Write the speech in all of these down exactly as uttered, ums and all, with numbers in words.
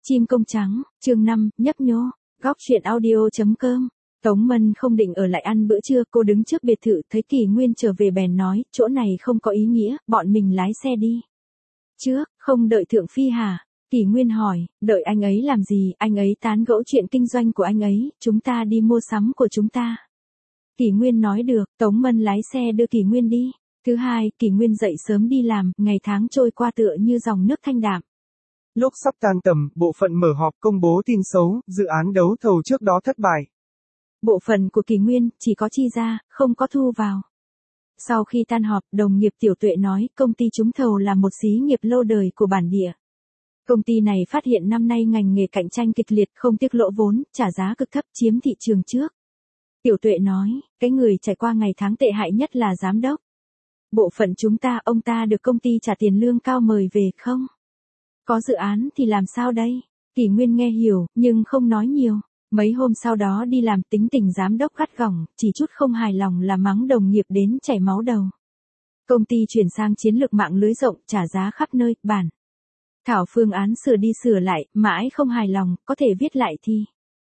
Chim công trắng, chương năm, nhấp nhô, góc truyện audio.com. Tống Mân không định ở lại ăn bữa trưa, cô đứng trước biệt thự thấy Kỷ Nguyên trở về bèn nói, chỗ này không có ý nghĩa, bọn mình lái xe đi. Trước, không đợi Thượng Phi hả? Kỷ Nguyên hỏi, đợi anh ấy làm gì, anh ấy tán gẫu chuyện kinh doanh của anh ấy, chúng ta đi mua sắm của chúng ta. Kỷ Nguyên nói được, Tống Mân lái xe đưa Kỷ Nguyên đi. Thứ hai, Kỷ Nguyên dậy sớm đi làm, ngày tháng trôi qua tựa như dòng nước thanh đạm. Lúc sắp tan tầm, bộ phận mở họp công bố tin xấu, dự án đấu thầu trước đó thất bại. Bộ phận của Kỷ Nguyên chỉ có chi ra, không có thu vào. Sau khi tan họp, đồng nghiệp Tiểu Tuệ nói, công ty trúng thầu là một xí nghiệp lâu đời của bản địa. Công ty này phát hiện năm nay ngành nghề cạnh tranh kịch liệt, không tiếc lỗ vốn, trả giá cực thấp chiếm thị trường trước. Tiểu Tuệ nói, cái người trải qua ngày tháng tệ hại nhất là giám đốc. Bộ phận chúng ta, ông ta được công ty trả tiền lương cao mời về không? Có dự án thì làm sao đây? Kỷ Nguyên nghe hiểu, nhưng không nói nhiều. Mấy hôm sau đó đi làm, tính tình giám đốc gắt gỏng, chỉ chút không hài lòng là mắng đồng nghiệp đến chảy máu đầu. Công ty chuyển sang chiến lược mạng lưới rộng, trả giá khắp nơi, bản. Thảo phương án sửa đi sửa lại, mãi không hài lòng, có thể viết lại thì.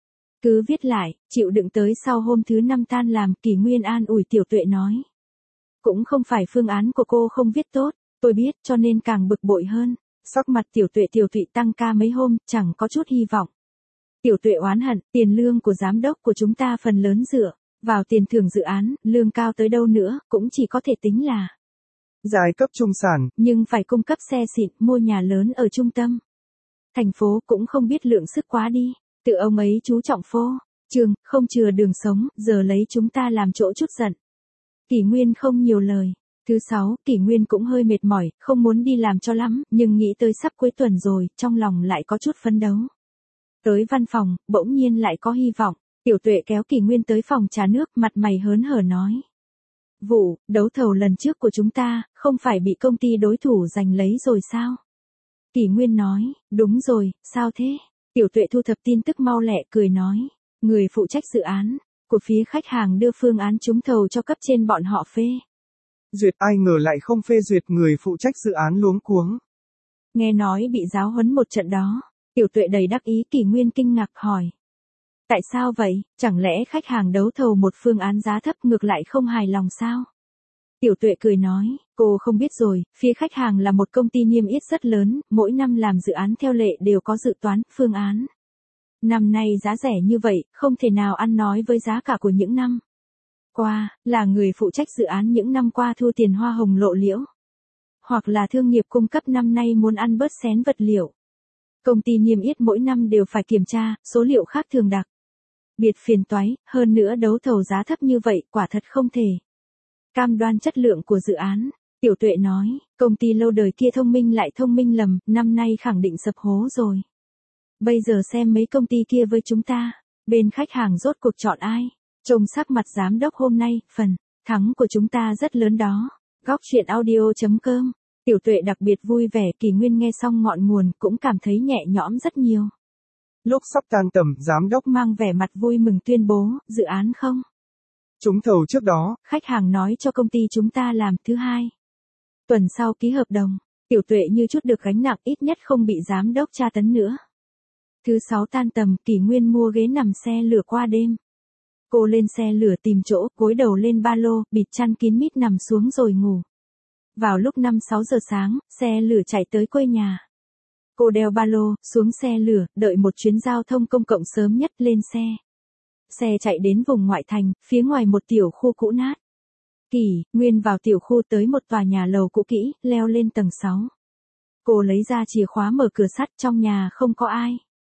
Cứ viết lại, chịu đựng tới sau hôm thứ năm tan làm, Kỷ Nguyên an ủi Tiểu Tuệ nói. Cũng không phải phương án của cô không viết tốt, tôi biết cho nên càng bực bội hơn. Sắc mặt Tiểu Tuệ Tiểu Thụy tăng ca mấy hôm, chẳng có chút hy vọng. Tiểu Tuệ oán hận, tiền lương của giám đốc của chúng ta phần lớn dựa vào tiền thưởng dự án, lương cao tới đâu nữa, cũng chỉ có thể tính là giai cấp trung sản, nhưng phải cung cấp xe xịn, mua nhà lớn ở trung tâm. Thành phố cũng không biết lượng sức quá đi, tự ông ấy chú trọng phô, trường, không chừa đường sống, giờ lấy chúng ta làm chỗ chút giận. Kỷ Nguyên không nhiều lời. Thứ sáu, Kỷ Nguyên cũng hơi mệt mỏi, không muốn đi làm cho lắm, nhưng nghĩ tới sắp cuối tuần rồi, trong lòng lại có chút phấn đấu. Tới văn phòng, bỗng nhiên lại có hy vọng, Tiểu Tuệ kéo Kỷ Nguyên tới phòng trà nước, mặt mày hớn hở nói. Vụ, đấu thầu lần trước của chúng ta, không phải bị công ty đối thủ giành lấy rồi sao? Kỷ Nguyên nói, đúng rồi, sao thế? Tiểu Tuệ thu thập tin tức mau lẹ cười nói, người phụ trách dự án, của phía khách hàng đưa phương án trúng thầu cho cấp trên bọn họ phê. Duyệt ai ngờ lại không phê duyệt, người phụ trách dự án luống cuống. Nghe nói bị giáo huấn một trận đó, Tiểu Tuệ đầy đắc ý. Kỷ Nguyên kinh ngạc hỏi. Tại sao vậy, chẳng lẽ khách hàng đấu thầu một phương án giá thấp ngược lại không hài lòng sao? Tiểu Tuệ cười nói, cô không biết rồi, phía khách hàng là một công ty niêm yết rất lớn, mỗi năm làm dự án theo lệ đều có dự toán, phương án. Năm nay giá rẻ như vậy, không thể nào ăn nói với giá cả của những năm qua, là người phụ trách dự án những năm qua thu tiền hoa hồng lộ liễu. Hoặc là thương nghiệp cung cấp năm nay muốn ăn bớt xén vật liệu. Công ty niêm yết mỗi năm đều phải kiểm tra, số liệu khác thường đặc biệt phiền toái, hơn nữa đấu thầu giá thấp như vậy, quả thật không thể cam đoan chất lượng của dự án. Tiểu Tuệ nói, công ty lâu đời kia thông minh lại thông minh lầm, năm nay khẳng định sập hố rồi. Bây giờ xem mấy công ty kia với chúng ta, bên khách hàng rốt cuộc chọn ai? Trông sắc mặt giám đốc hôm nay, phần thắng của chúng ta rất lớn đó. Góc truyện audio.com. Tiểu Tuệ đặc biệt vui vẻ. Kỷ Nguyên nghe xong ngọn nguồn cũng cảm thấy nhẹ nhõm rất nhiều. Lúc sắp tan tầm, giám đốc mang vẻ mặt vui mừng tuyên bố, dự án không trúng thầu trước đó. Khách hàng nói cho công ty chúng ta làm. Thứ hai, tuần sau ký hợp đồng. Tiểu Tuệ như chút được gánh nặng, ít nhất không bị giám đốc tra tấn nữa. Thứ sáu tan tầm, Kỷ Nguyên mua ghế nằm xe lửa qua đêm. Cô lên xe lửa tìm chỗ, gối đầu lên ba lô, bịt chăn kín mít nằm xuống rồi ngủ. Vào lúc năm sáu giờ sáng, xe lửa chạy tới quê nhà. Cô đeo ba lô, xuống xe lửa, đợi một chuyến giao thông công cộng sớm nhất, lên xe. Xe chạy đến vùng ngoại thành, phía ngoài một tiểu khu cũ nát. Kỷ Nguyên vào tiểu khu tới một tòa nhà lầu cũ kỹ, leo lên tầng sáu. Cô lấy ra chìa khóa mở cửa sắt, trong nhà không có ai.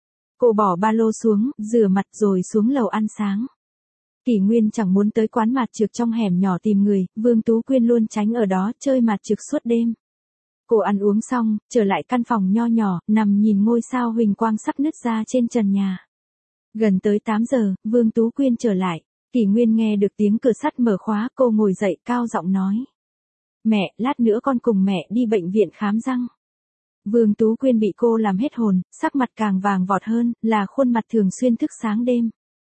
Cô bỏ ba lô xuống, rửa mặt rồi xuống lầu ăn sáng. Kỷ Nguyên chẳng muốn tới quán mạt trược trong hẻm nhỏ tìm người, Vương Tú Quyên luôn tránh ở đó chơi mạt trược suốt đêm. Cô ăn uống xong, trở lại căn phòng nho nhỏ, nằm nhìn ngôi sao huỳnh quang sắp nứt ra trên trần nhà. Gần tới tám giờ, Vương Tú Quyên trở lại. Kỷ Nguyên nghe được tiếng cửa sắt mở khóa, cô ngồi dậy cao giọng nói. Mẹ, lát nữa con cùng mẹ đi bệnh viện khám răng. Vương Tú Quyên bị cô làm hết hồn, sắc mặt càng vàng vọt hơn, là khuôn mặt thường xuyên thức sáng đêm.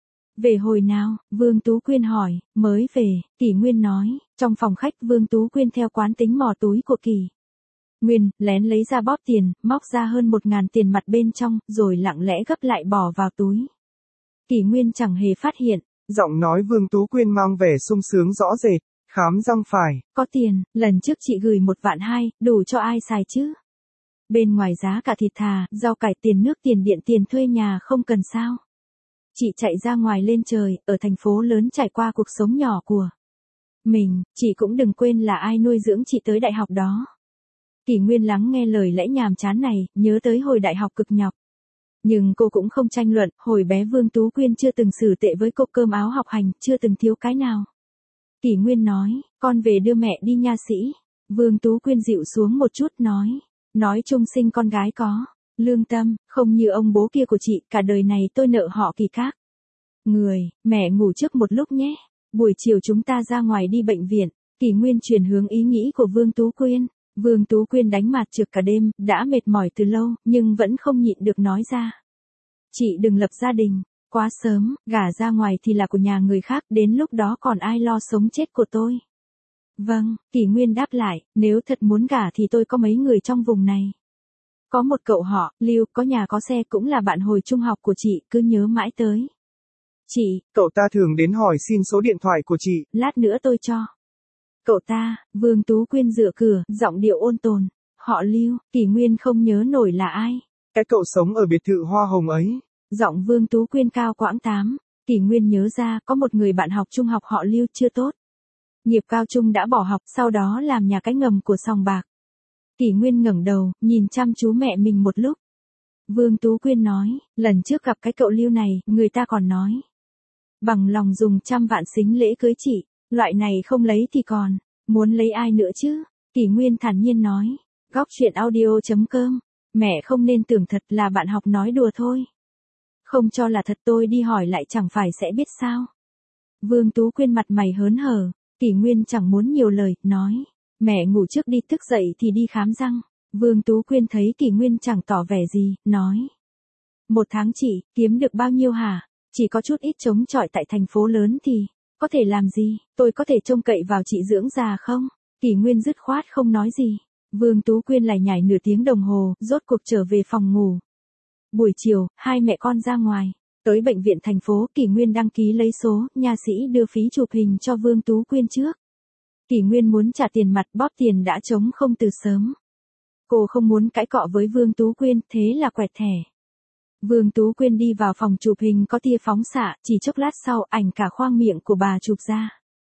Về hồi nào? Vương Tú Quyên hỏi. Mới về, Kỷ Nguyên nói. Trong phòng khách, Vương Tú Quyên theo quán tính mò túi của Kỷ Nguyên, lén lấy ra bóp tiền, móc ra hơn một ngàn tiền mặt bên trong, rồi lặng lẽ gấp lại bỏ vào túi. Kỷ Nguyên chẳng hề phát hiện. Giọng nói Vương Tú Quyên mang vẻ sung sướng rõ rệt, khám răng phải. Có tiền, lần trước chị gửi một vạn hai, đủ cho ai xài chứ? Bên ngoài giá cả thịt thà, rau cải tiền nước tiền điện tiền thuê nhà không cần sao? Chị chạy ra ngoài lên trời, ở thành phố lớn trải qua cuộc sống nhỏ của mình, chị cũng đừng quên là ai nuôi dưỡng chị tới đại học đó. Kỷ Nguyên lắng nghe lời lẽ nhàm chán này, nhớ tới hồi đại học cực nhọc. Nhưng cô cũng không tranh luận, hồi bé Vương Tú Quyên chưa từng xử tệ với cô, cơm áo học hành, chưa từng thiếu cái nào. Kỷ Nguyên nói, con về đưa mẹ đi nha sĩ. Vương Tú Quyên dịu xuống một chút nói, nói chung sinh con gái có lương tâm, không như ông bố kia của chị, cả đời này tôi nợ họ Kỳ các người. Mẹ ngủ trước một lúc nhé, buổi chiều chúng ta ra ngoài đi bệnh viện. Kỷ Nguyên chuyển hướng ý nghĩ của Vương Tú Quyên. Vương Tú Quyên đánh mặt trược cả đêm, đã mệt mỏi từ lâu, nhưng vẫn không nhịn được nói ra. Chị đừng lập gia đình, quá sớm, gả ra ngoài thì là của nhà người khác, đến lúc đó còn ai lo sống chết của tôi. Vâng, Kỷ Nguyên đáp lại, nếu thật muốn gả thì tôi có mấy người trong vùng này. Có một cậu họ, Lưu, có nhà có xe, cũng là bạn hồi trung học của chị, cứ nhớ mãi tới. Chị, cậu ta thường đến hỏi xin số điện thoại của chị. Lát nữa tôi cho. Cậu ta, Vương Tú Quyên dựa cửa, giọng điệu ôn tồn. Họ Lưu, Kỷ Nguyên không nhớ nổi là ai. Cái cậu sống ở biệt thự hoa hồng ấy. Giọng Vương Tú Quyên cao quãng tám. Kỷ Nguyên nhớ ra, có một người bạn học trung học họ Lưu chưa tốt. Nghiệp cao trung đã bỏ học, sau đó làm nhà cái ngầm của sòng bạc. Kỷ Nguyên ngẩng đầu, nhìn chăm chú mẹ mình một lúc. Vương Tú Quyên nói, lần trước gặp cái cậu Lưu này, người ta còn nói. Bằng lòng dùng trăm vạn sính lễ cưới chị, loại này không lấy thì còn, muốn lấy ai nữa chứ? Kỷ Nguyên thản nhiên nói, góc chuyện audio chấm com, mẹ không nên tưởng thật, là bạn học nói đùa thôi. Không cho là thật tôi đi hỏi lại chẳng phải sẽ biết sao. Vương Tú Quyên mặt mày hớn hở, Kỷ Nguyên chẳng muốn nhiều lời, nói, mẹ ngủ trước đi, thức dậy thì đi khám răng. Vương Tú Quyên thấy Kỷ Nguyên chẳng tỏ vẻ gì, nói, một tháng chị, kiếm được bao nhiêu hả? Chỉ có chút ít chống chọi tại thành phố lớn thì, có thể làm gì, tôi có thể trông cậy vào chị dưỡng già không? Kỷ Nguyên dứt khoát không nói gì. Vương Tú Quyên lải nhải nửa tiếng đồng hồ, rốt cuộc trở về phòng ngủ. Buổi chiều, hai mẹ con ra ngoài. Tới bệnh viện thành phố, Kỷ Nguyên đăng ký lấy số, nha sĩ đưa phí chụp hình cho Vương Tú Quyên trước. Kỷ Nguyên muốn trả tiền mặt, bóp tiền đã trống không từ sớm. Cô không muốn cãi cọ với Vương Tú Quyên, thế là quẹt thẻ. Vương Tú Quyên đi vào phòng chụp hình có tia phóng xạ, chỉ chốc lát sau, ảnh cả khoang miệng của bà chụp ra.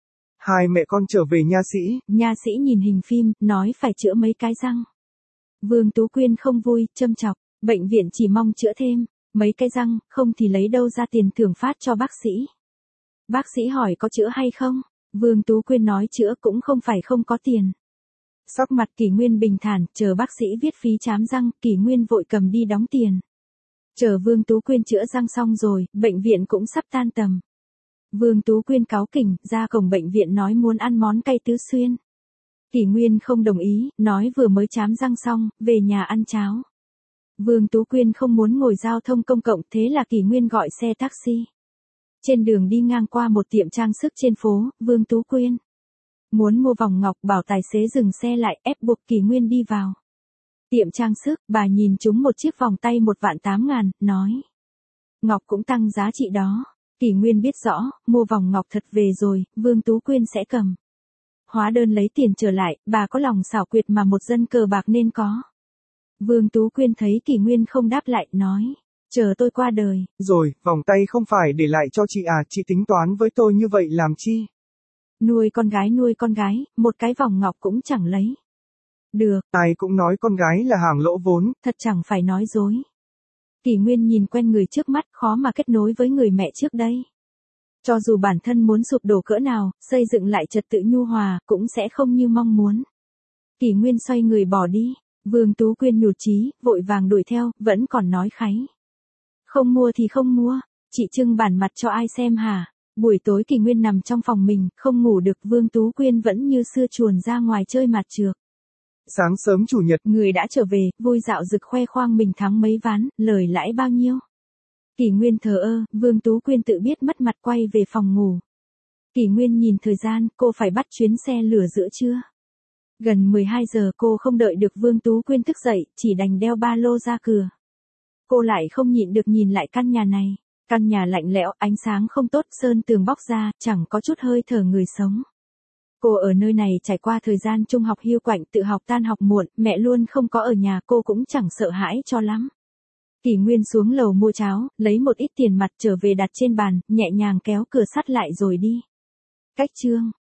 Hai mẹ con trở về nha sĩ. Nha sĩ nhìn hình phim, nói phải chữa mấy cái răng. Vương Tú Quyên không vui, châm chọc, bệnh viện chỉ mong chữa thêm mấy cái răng, không thì lấy đâu ra tiền thưởng phát cho bác sĩ. Bác sĩ hỏi có chữa hay không? Vương Tú Quyên nói chữa cũng không phải không có tiền. Sắc mặt Kỷ Nguyên bình thản, chờ bác sĩ viết phí chám răng, Kỷ Nguyên vội cầm đi đóng tiền. Chờ Vương Tú Quyên chữa răng xong rồi, bệnh viện cũng sắp tan tầm. Vương Tú Quyên cáu kỉnh, ra cổng bệnh viện nói muốn ăn món cay tứ xuyên. Kỷ Nguyên không đồng ý, nói vừa mới chám răng xong, về nhà ăn cháo. Vương Tú Quyên không muốn ngồi giao thông công cộng, thế là Kỷ Nguyên gọi xe taxi. Trên đường đi ngang qua một tiệm trang sức trên phố, Vương Tú Quyên muốn mua vòng ngọc, bảo tài xế dừng xe lại, ép buộc Kỷ Nguyên đi vào. Tiệm trang sức, bà nhìn chúng một chiếc vòng tay một vạn tám ngàn, nói. Ngọc cũng tăng giá trị đó. Kỷ Nguyên biết rõ, mua vòng ngọc thật về rồi, Vương Tú Quyên sẽ cầm hóa đơn lấy tiền trở lại, bà có lòng xảo quyệt mà một dân cờ bạc nên có. Vương Tú Quyên thấy Kỷ Nguyên không đáp lại, nói. Chờ tôi qua đời. Rồi, vòng tay không phải để lại cho chị à, chị tính toán với tôi như vậy làm chi? Nuôi con gái nuôi con gái, một cái vòng ngọc cũng chẳng lấy được. Ai cũng nói con gái là hàng lỗ vốn. Thật chẳng phải nói dối. Kỷ Nguyên nhìn quen người trước mắt, khó mà kết nối với người mẹ trước đây. Cho dù bản thân muốn sụp đổ cỡ nào, xây dựng lại trật tự nhu hòa, cũng sẽ không như mong muốn. Kỷ Nguyên xoay người bỏ đi. Vương Tú Quyên nhụt chí, vội vàng đuổi theo, vẫn còn nói kháy. Không mua thì không mua, chị trưng bản mặt cho ai xem hả? Buổi tối Kỷ Nguyên nằm trong phòng mình, không ngủ được, Vương Tú Quyên vẫn như xưa chuồn ra ngoài chơi mặt trược. Sáng sớm chủ nhật, người đã trở về, vui dạo rực khoe khoang mình thắng mấy ván, lời lãi bao nhiêu. Kỷ Nguyên thờ ơ, Vương Tú Quyên tự biết mất mặt quay về phòng ngủ. Kỷ Nguyên nhìn thời gian, cô phải bắt chuyến xe lửa giữa trưa. Gần mười hai giờ cô không đợi được Vương Tú Quyên thức dậy, chỉ đành đeo ba lô ra cửa. Cô lại không nhịn được nhìn lại căn nhà này. Căn nhà lạnh lẽo, ánh sáng không tốt, sơn tường bóc ra, chẳng có chút hơi thở người sống. Cô ở nơi này trải qua thời gian trung học hiu quạnh, tự học tan học muộn, mẹ luôn không có ở nhà, cô cũng chẳng sợ hãi cho lắm. Kỷ Nguyên xuống lầu mua cháo, lấy một ít tiền mặt trở về đặt trên bàn, nhẹ nhàng kéo cửa sắt lại rồi đi. Cách chương